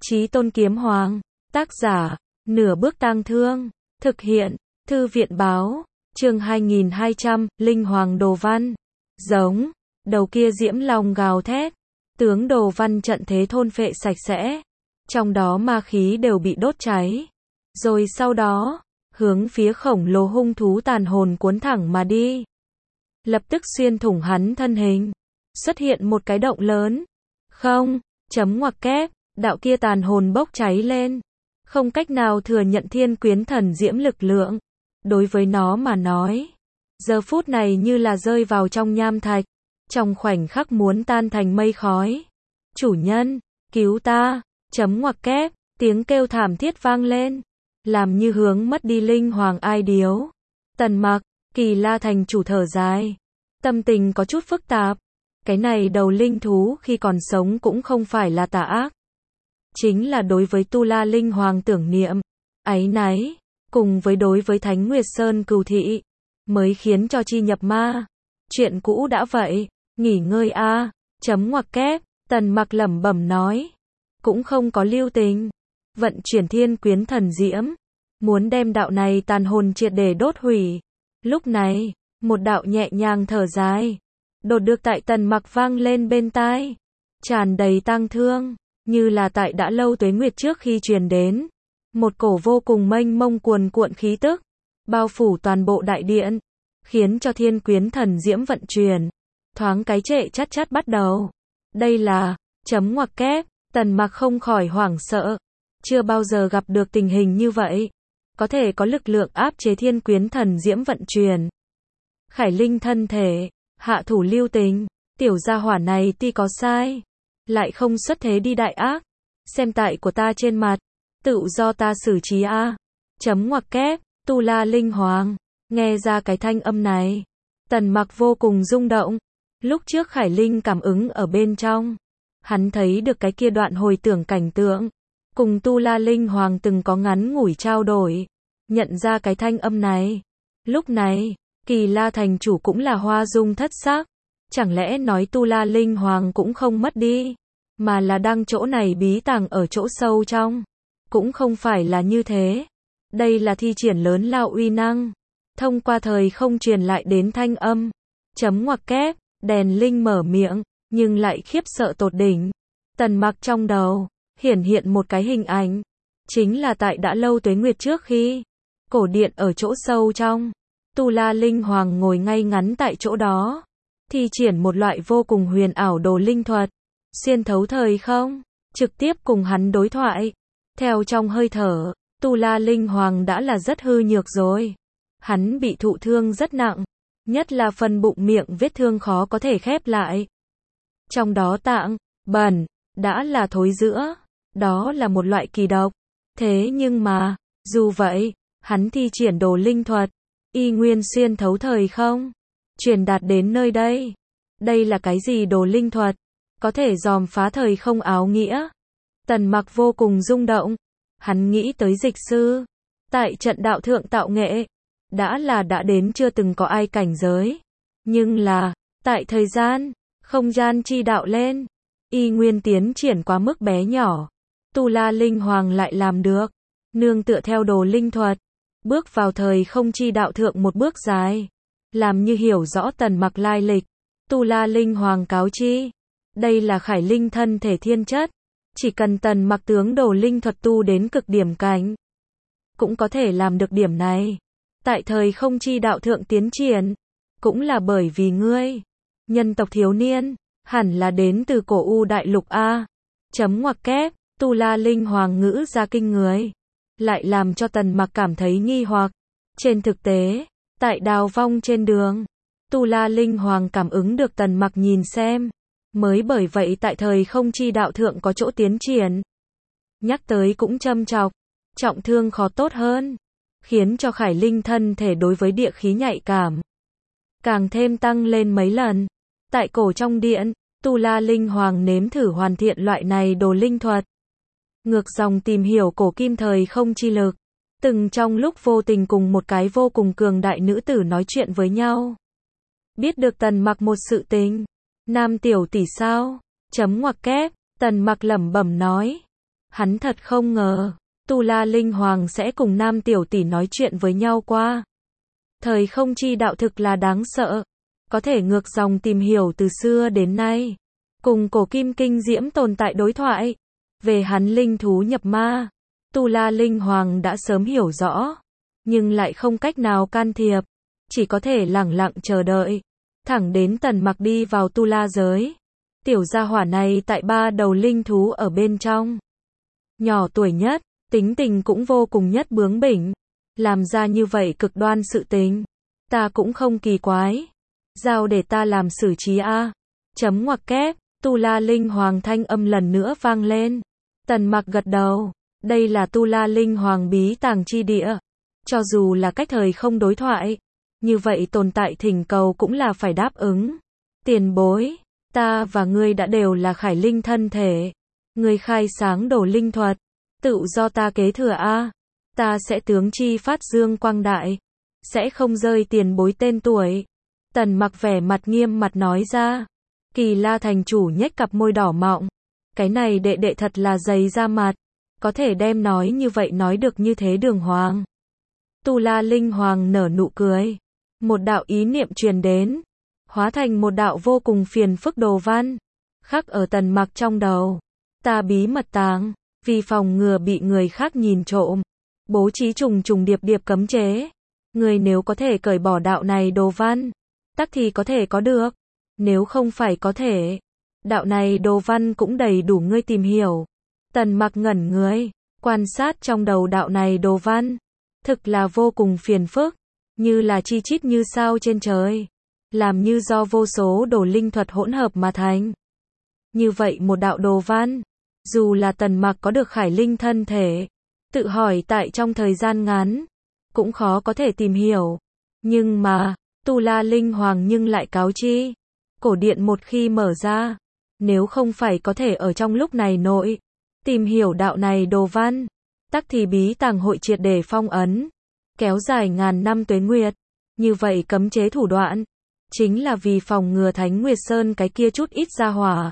Chí Tôn Kiếm Hoàng. Tác giả, Nửa Bước Tang Thương. Thực hiện, Thư viện báo. Chương 2200, Linh Hoàng Đồ Văn. Giống. Đầu kia diễm long gào thét. Tướng Đồ Văn trận thế thôn phệ sạch sẽ. Trong đó ma khí đều bị đốt cháy. Rồi sau đó, hướng phía khổng lồ hung thú tàn hồn cuốn thẳng mà đi. Lập tức xuyên thủng hắn thân hình. Xuất hiện một cái động lớn. Không, chấm ngoặc kép, đạo kia tàn hồn bốc cháy lên. Không cách nào thừa nhận thiên quyến thần diễm lực lượng. Đối với nó mà nói, giờ phút này như là rơi vào trong nham thạch. Trong khoảnh khắc muốn tan thành mây khói. Chủ nhân, cứu ta, chấm ngoặc kép, tiếng kêu thảm thiết vang lên. Làm như hướng mất đi linh hoàng ai điếu. Tần Mặc, Kỳ La thành chủ thở dài. Tâm tình có chút phức tạp. Cái này đầu linh thú khi còn sống cũng không phải là tà ác. Chính là đối với Tu La Linh Hoàng tưởng niệm, áy náy, cùng với đối với Thánh Nguyệt Sơn cừu thị, mới khiến cho chi nhập ma. Chuyện cũ đã vậy, nghỉ ngơi a, chấm ngoặc kép, Tần Mặc lẩm bẩm nói. Cũng không có lưu tình, vận chuyển thiên quyến thần diễm, muốn đem đạo này tàn hồn triệt để đốt hủy. Lúc này, một đạo nhẹ nhàng thở dài, đột được tại Tần Mặc vang lên bên tai, tràn đầy tang thương, như là tại đã lâu tuế nguyệt trước khi truyền đến. Một cổ vô cùng mênh mông cuồn cuộn khí tức, bao phủ toàn bộ đại điện, khiến cho thiên quyến thần diễm vận chuyển, thoáng cái trệ chát chát bắt đầu. Đây là, chấm ngoặc kép, Tần Mặc không khỏi hoảng sợ, chưa bao giờ gặp được tình hình như vậy. Có thể có lực lượng áp chế thiên quyến thần diễm vận chuyển. Khải Linh thân thể, hạ thủ lưu tình, tiểu gia hỏa này tuy có sai, lại không xuất thế đi đại ác. Xem tại của ta trên mặt, tự do ta xử trí a. Chấm ngoặc kép, Tu La Linh Hoàng. Nghe ra cái thanh âm này, Tần Mặc vô cùng rung động. Lúc trước Khải Linh cảm ứng ở bên trong, hắn thấy được cái kia đoạn hồi tưởng cảnh tượng, cùng Tu La Linh Hoàng từng có ngắn ngủi trao đổi, nhận ra cái thanh âm này. Lúc này, Kỳ La thành chủ cũng là hoa dung thất sắc. Chẳng lẽ nói Tu La Linh Hoàng cũng không mất đi, mà là đang chỗ này bí tàng ở chỗ sâu trong? Cũng không phải là như thế. Đây là thi triển lớn lao uy năng, thông qua thời không truyền lại đến thanh âm. Chấm ngoặc kép, đèn linh mở miệng, nhưng lại khiếp sợ tột đỉnh. Tần Mặc trong đầu hiển hiện một cái hình ảnh, chính là tại đã lâu tuế nguyệt trước khi, cổ điện ở chỗ sâu trong, Tu La Linh Hoàng ngồi ngay ngắn tại chỗ đó, thi triển một loại vô cùng huyền ảo đồ linh thuật, xuyên thấu thời không, trực tiếp cùng hắn đối thoại. Theo trong hơi thở, Tu La Linh Hoàng đã là rất hư nhược rồi. Hắn bị thụ thương rất nặng, nhất là phần bụng miệng vết thương khó có thể khép lại. Trong đó tạng, bẩn, đã là thối rữa. Đó là một loại kỳ độc. Thế nhưng mà, dù vậy, hắn thi triển đồ linh thuật, y nguyên xuyên thấu thời không, truyền đạt đến nơi đây. Đây là cái gì đồ linh thuật? Có thể dòm phá thời không áo nghĩa. Tần Mặc vô cùng rung động. Hắn nghĩ tới dịch sư, tại trận đạo thượng tạo nghệ, đã đến chưa từng có ai cảnh giới. Nhưng là, tại thời gian, không gian chi đạo lên, y nguyên tiến triển quá mức bé nhỏ. Tu La Linh Hoàng lại làm được, nương tựa theo đồ linh thuật, bước vào thời không chi đạo thượng một bước dài, làm như hiểu rõ Tần Mặc lai lịch. Tu La Linh Hoàng cáo chi, đây là Khải Linh thân thể thiên chất, chỉ cần Tần Mặc tướng đồ linh thuật tu đến cực điểm cảnh, cũng có thể làm được điểm này. Tại thời không chi đạo thượng tiến triển, cũng là bởi vì ngươi, nhân tộc thiếu niên, hẳn là đến từ cổ U đại lục a. Chấm ngoặc kép, Tu La Linh Hoàng ngữ ra kinh người, lại làm cho Tần Mặc cảm thấy nghi hoặc. Trên thực tế, tại đào vong trên đường, Tu La Linh Hoàng cảm ứng được Tần Mặc nhìn xem, mới bởi vậy tại thời không chi đạo thượng có chỗ tiến triển. Nhắc tới cũng châm chọc, trọng thương khó tốt hơn, khiến cho Khải Linh thân thể đối với địa khí nhạy cảm càng thêm tăng lên mấy lần. Tại cổ trong điện, Tu La Linh Hoàng nếm thử hoàn thiện loại này đồ linh thuật, ngược dòng tìm hiểu cổ kim thời không chi lực, từng trong lúc vô tình cùng một cái vô cùng cường đại nữ tử nói chuyện với nhau. Biết được Tần Mặc một sự tình. Nam tiểu tỷ sao? Chấm ngoặc kép, Tần Mặc lẩm bẩm nói. Hắn thật không ngờ, Tu La Linh Hoàng sẽ cùng Nam tiểu tỷ nói chuyện với nhau qua. Thời không chi đạo thực là đáng sợ, có thể ngược dòng tìm hiểu từ xưa đến nay, cùng cổ kim kinh diễm tồn tại đối thoại. Về hắn linh thú nhập ma, Tu La Linh Hoàng đã sớm hiểu rõ, nhưng lại không cách nào can thiệp, chỉ có thể lẳng lặng chờ đợi, thẳng đến Tần Mặc đi vào Tu La giới. Tiểu gia hỏa này tại 3 đầu linh thú ở bên trong, nhỏ tuổi nhất, tính tình cũng vô cùng nhất bướng bỉnh, làm ra như vậy cực đoan sự tình, ta cũng không kỳ quái. Giao để ta làm xử trí a. Chấm ngoặc kép, Tu La Linh Hoàng thanh âm lần nữa vang lên. Tần Mặc gật đầu, đây là Tu La Linh Hoàng bí tàng chi địa, cho dù là cách thời không đối thoại, như vậy tồn tại thỉnh cầu cũng là phải đáp ứng. Tiền bối, ta và ngươi đã đều là khải linh thân thể, ngươi khai sáng đồ linh thuật, tự do ta kế thừa a. Ta sẽ tướng chi phát dương quang đại, sẽ không rơi tiền bối tên tuổi. Tần Mặc vẻ mặt nghiêm mặt nói ra. Kỳ La thành chủ nhếch cặp môi đỏ mọng, cái này đệ đệ thật là dày da mặt, có thể đem nói như vậy nói được như thế đường hoàng. Tu La Linh Hoàng nở nụ cười, một đạo ý niệm truyền đến, hóa thành một đạo vô cùng phiền phức đồ văn, khắc ở Tần Mặc trong đầu. Ta bí mật tàng, vì phòng ngừa bị người khác nhìn trộm, bố trí trùng trùng điệp điệp cấm chế. Người nếu có thể cởi bỏ đạo này đồ văn, tắc thì có thể có được. Nếu không phải có thể, đạo này đồ văn cũng đầy đủ ngươi tìm hiểu. Tần Mặc ngẩn người, quan sát trong đầu đạo này đồ văn, thực là vô cùng phiền phức, như là chi chít như sao trên trời, làm như do vô số đồ linh thuật hỗn hợp mà thành. Như vậy một đạo đồ văn, dù là Tần Mặc có được khải linh thân thể, tự hỏi tại trong thời gian ngắn, cũng khó có thể tìm hiểu. Nhưng mà, Tu La Linh Hoàng nhưng lại cáo chi, cổ điện một khi mở ra, nếu không phải có thể ở trong lúc này nội, tìm hiểu đạo này đồ văn, tắc thì bí tàng hội triệt để phong ấn, kéo dài ngàn năm tuế nguyệt. Như vậy cấm chế thủ đoạn, chính là vì phòng ngừa Thánh Nguyệt Sơn cái kia chút ít gia hỏa.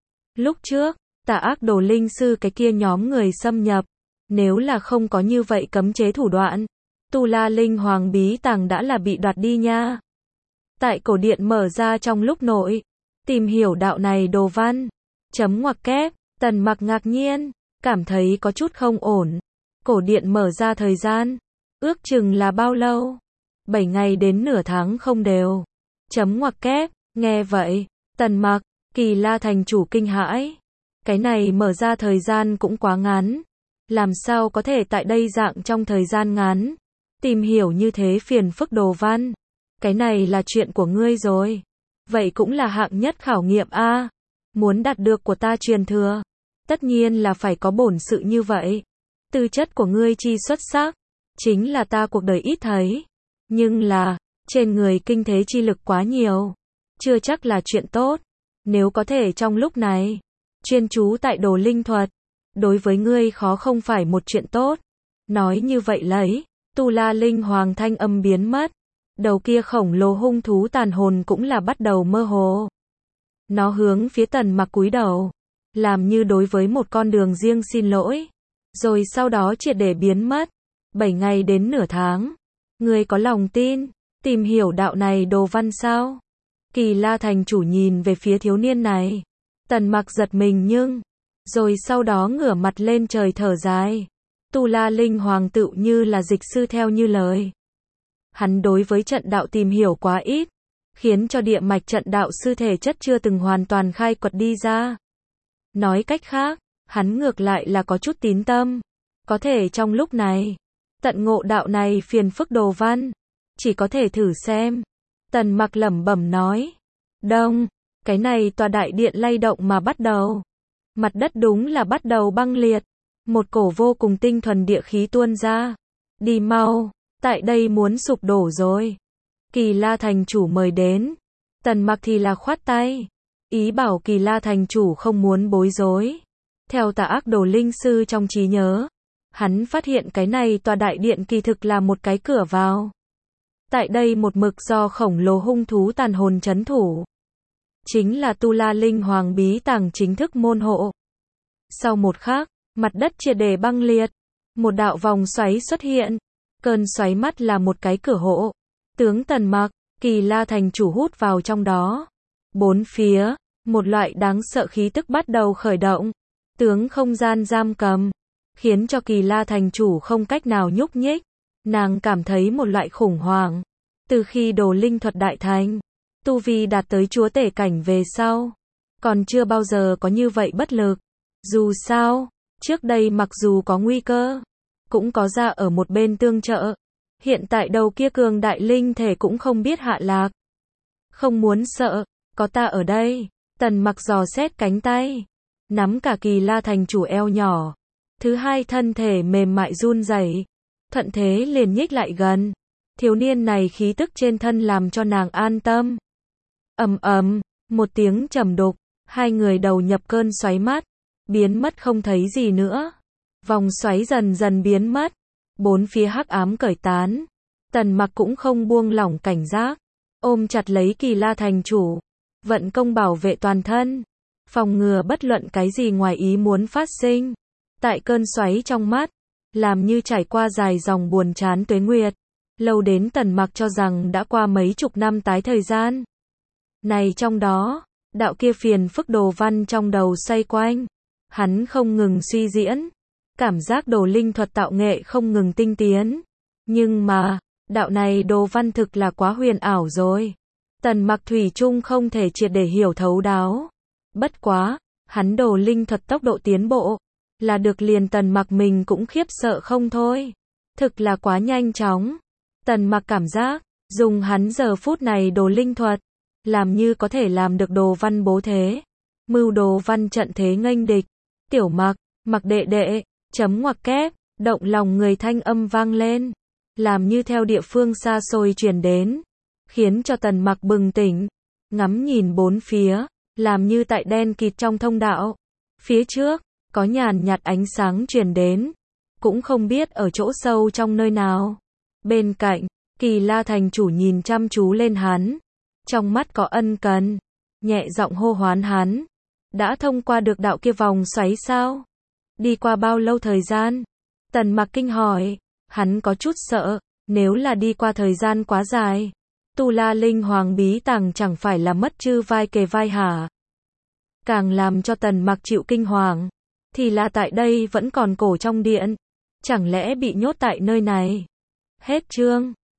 Lúc trước, Tà Ác Đồ Linh Sư cái kia nhóm người xâm nhập, nếu là không có như vậy cấm chế thủ đoạn, Tu La Linh Hoàng bí tàng đã là bị đoạt đi nha. Tại cổ điện mở ra trong lúc nội, tìm hiểu đạo này đồ văn. Chấm ngoặc kép, Tần Mặc ngạc nhiên, cảm thấy có chút không ổn. Cổ điện mở ra thời gian, ước chừng là bao lâu? 7 ngày đến nửa tháng không đều. Chấm ngoặc kép, nghe vậy, Tần Mặc, Kỳ La thành chủ kinh hãi. Cái này mở ra thời gian cũng quá ngắn. Làm sao có thể tại đây dạng trong thời gian ngắn, tìm hiểu như thế phiền phức đồ văn. Cái này là chuyện của ngươi rồi. Vậy cũng là hạng nhất khảo nghiệm a. Muốn đạt được của ta truyền thừa, tất nhiên là phải có bổn sự như vậy. Tư chất của ngươi chi xuất sắc, chính là ta cuộc đời ít thấy. Nhưng là, trên người kinh thế chi lực quá nhiều, chưa chắc là chuyện tốt. Nếu có thể trong lúc này, chuyên chú tại đồ linh thuật, đối với ngươi khó không phải một chuyện tốt. Nói như vậy lấy, Tu La Linh Hoàng thanh âm biến mất. Đầu kia khổng lồ hung thú tàn hồn cũng là bắt đầu mơ hồ. Nó hướng phía Tần Mặc cúi đầu, làm như đối với một con đường riêng xin lỗi, rồi sau đó triệt để biến mất. 7 ngày đến nửa tháng, ngươi có lòng tin tìm hiểu đạo này đồ văn sao? Kỳ La thành chủ nhìn về phía thiếu niên này. Tần Mặc giật mình nhưng, rồi sau đó ngửa mặt lên trời thở dài. Tu La Linh Hoàng tự như là dịch sư theo như lời. Hắn đối với trận đạo tìm hiểu quá ít, khiến cho địa mạch trận đạo sư thể chất chưa từng hoàn toàn khai quật đi ra. Nói cách khác, hắn ngược lại là có chút tín tâm, có thể trong lúc này, tận ngộ đạo này phiền phức đồ văn, chỉ có thể thử xem. Tần Mặc lẩm bẩm nói. Đông, cái này tòa đại điện lay động mà bắt đầu. Mặt đất đúng là bắt đầu băng liệt, một cổ vô cùng tinh thuần địa khí tuôn ra. Đi mau, tại đây muốn sụp đổ rồi. Kỳ La thành chủ mời đến. Tần Mặc thì là khoát tay, ý bảo Kỳ La thành chủ không muốn bối rối. Theo Tà Ác Đồ Linh Sư trong trí nhớ, hắn phát hiện cái này tòa đại điện kỳ thực là một cái cửa vào. Tại đây một mực do khổng lồ hung thú tàn hồn trấn thủ, chính là Tu La Linh Hoàng bí tàng chính thức môn hộ. Sau một khắc, mặt đất triệt để băng liệt. Một đạo vòng xoáy xuất hiện. Cơn xoáy mắt là một cái cửa hộ. Tướng Tần Mặc, Kỳ La thành chủ hút vào trong đó. Bốn phía, một loại đáng sợ khí tức bắt đầu khởi động. Tướng không gian giam cầm, khiến cho Kỳ La thành chủ không cách nào nhúc nhích. Nàng cảm thấy một loại khủng hoảng. Từ khi đồ linh thuật đại thành, tu vi đạt tới chúa tể cảnh về sau, còn chưa bao giờ có như vậy bất lực. Dù sao, trước đây mặc dù có nguy cơ, cũng có ra ở một bên tương trợ. Hiện tại đầu kia cường đại linh thể cũng không biết hạ lạc. Không muốn sợ, có ta ở đây. Tần Mặc dò xét cánh tay, nắm cả Kỳ La thành chủ eo nhỏ. Thứ hai thân thể mềm mại run rẩy, thuận thế liền nhích lại gần. Thiếu niên này khí tức trên thân làm cho nàng an tâm. Ầm ầm, một tiếng trầm đục, hai người đầu nhập cơn xoáy mắt, biến mất không thấy gì nữa. Vòng xoáy dần dần biến mất, bốn phía hắc ám cởi tán. Tần Mặc cũng không buông lỏng cảnh giác, ôm chặt lấy Kỳ La thành chủ, vận công bảo vệ toàn thân, phòng ngừa bất luận cái gì ngoài ý muốn phát sinh. Tại cơn xoáy trong mắt, làm như trải qua dài dòng buồn chán tuế nguyệt, lâu đến Tần Mặc cho rằng đã qua mấy chục năm tái thời gian. Này trong đó, đạo kia phiền phức đồ văn trong đầu xoay quanh, hắn không ngừng suy diễn, cảm giác đồ linh thuật tạo nghệ không ngừng tinh tiến. Nhưng mà, đạo này đồ văn thực là quá huyền ảo rồi. Tần Mặc thủy chung không thể triệt để hiểu thấu đáo. Bất quá, hắn đồ linh thuật tốc độ tiến bộ, là được liền Tần Mặc mình cũng khiếp sợ không thôi. Thực là quá nhanh chóng. Tần Mặc cảm giác, dùng hắn giờ phút này đồ linh thuật, làm như có thể làm được đồ văn bố thế. Mưu đồ văn trận thế nghênh địch. Tiểu Mặc, Mặc đệ đệ, chấm ngoặc kép, động lòng người thanh âm vang lên. Làm như theo địa phương xa xôi truyền đến, khiến cho Tần Mặc bừng tỉnh, ngắm nhìn bốn phía, làm như tại đen kịt trong thông đạo. Phía trước, có nhàn nhạt ánh sáng truyền đến, cũng không biết ở chỗ sâu trong nơi nào. Bên cạnh, Kỳ La thành chủ nhìn chăm chú lên hắn, trong mắt có ân cần, nhẹ giọng hô hoán hắn. Đã thông qua được đạo kia vòng xoáy sao? Đi qua bao lâu thời gian? Tần Mặc kinh hỏi, hắn có chút sợ, nếu là đi qua thời gian quá dài, Tu La Linh Hoàng bí tàng chẳng phải là mất chư vai kề vai hả? Càng làm cho Tần Mặc chịu kinh hoàng, thì là tại đây vẫn còn cổ trong điện, chẳng lẽ bị nhốt tại nơi này? Hết chương.